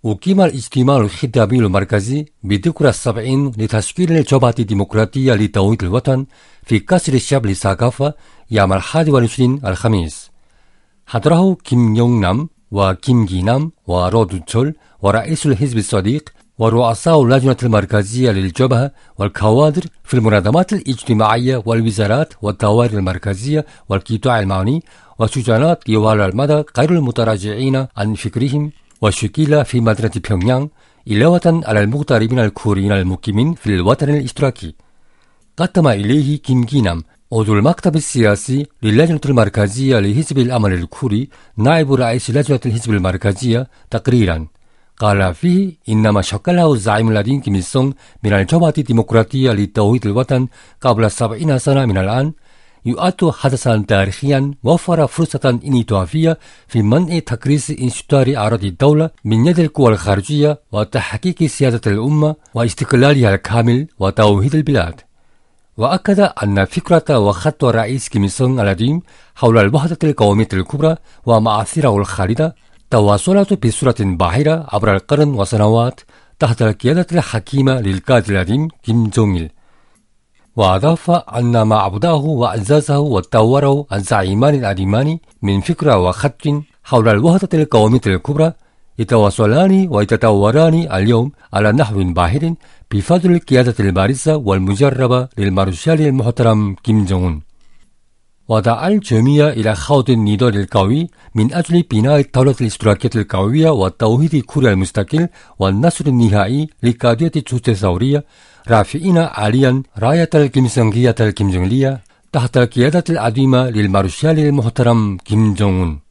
أقيم الاجتماع الخطابي المركزي بذكرى 70 لتشكيل الجبهة الديمقراطية لتوحيد الوطن في قصر الشعب للثقافة يوم 21 الخميس. حضره كيم يونغ نام وكيم جي نام ورو دو تشول ورئيس الحزب الصديق ورؤساء اللجنة المركزية للجبهة والكوادر في المنظمات الاجتماعية والوزارات والدوائر المركزية والقطاع المعني وسجناء طوال المدى غير المتراجعين عن فكرهم وشكل في مدينة بيونغيانغ علاوة على المغتربين الكوريين المقيمين في الوطن الاشتراكي. قدم إليه كيم جي نام عضو المكتب السياسي للجنة المركزية لحزب الأمل الكوري نائب رئيس لجنة الحزب المركزية تقريرا قال فيه إن ما شكله الزعيم الذين كيم إل سونغ من الجبهة الديمقراطية لتوحيد الوطن قبل 70 سنة من الآن يؤد حدثا تاريخيا وفر فرصة إضافية في منع تكريس انشطار أراضي الدولة من يد القوى الخارجية وتحقيق سيادة الأمة واستقلالها الكامل وتوحيد البلاد. وأكد أن فكرة وخط الرئيس كيم إل سونغ القديم حول الوحدة القومية الكبرى ومآثره الخالدة تواصلت بصورة باهرة عبر القرن وسنوات تحت القيادة الحكيمة للقائد القديم كيم جونغ إل. وأضاف أن ما أبداه وأعززه وطوره الزعيمان القديمان من فكرة وخط حول الوحدة القومية الكبرى يتواصلان ويتطوران اليوم على نحو باهر بفضل القيادة البارزة والمجربة للمارشال المحترم كيم جونغ أون. ودعا الجميع إلى خوض النضال القوي من أجل بناء الدولة الاشتراكية القوية وتوحيد كوريا المستقل والنصر النهائي لقضية الجزء الثورية رافعين عاليا راية الكيمسونغية الكيمجونغلية تحت القيادة العظيمة للمارشال المحترم كيم جونغ أون.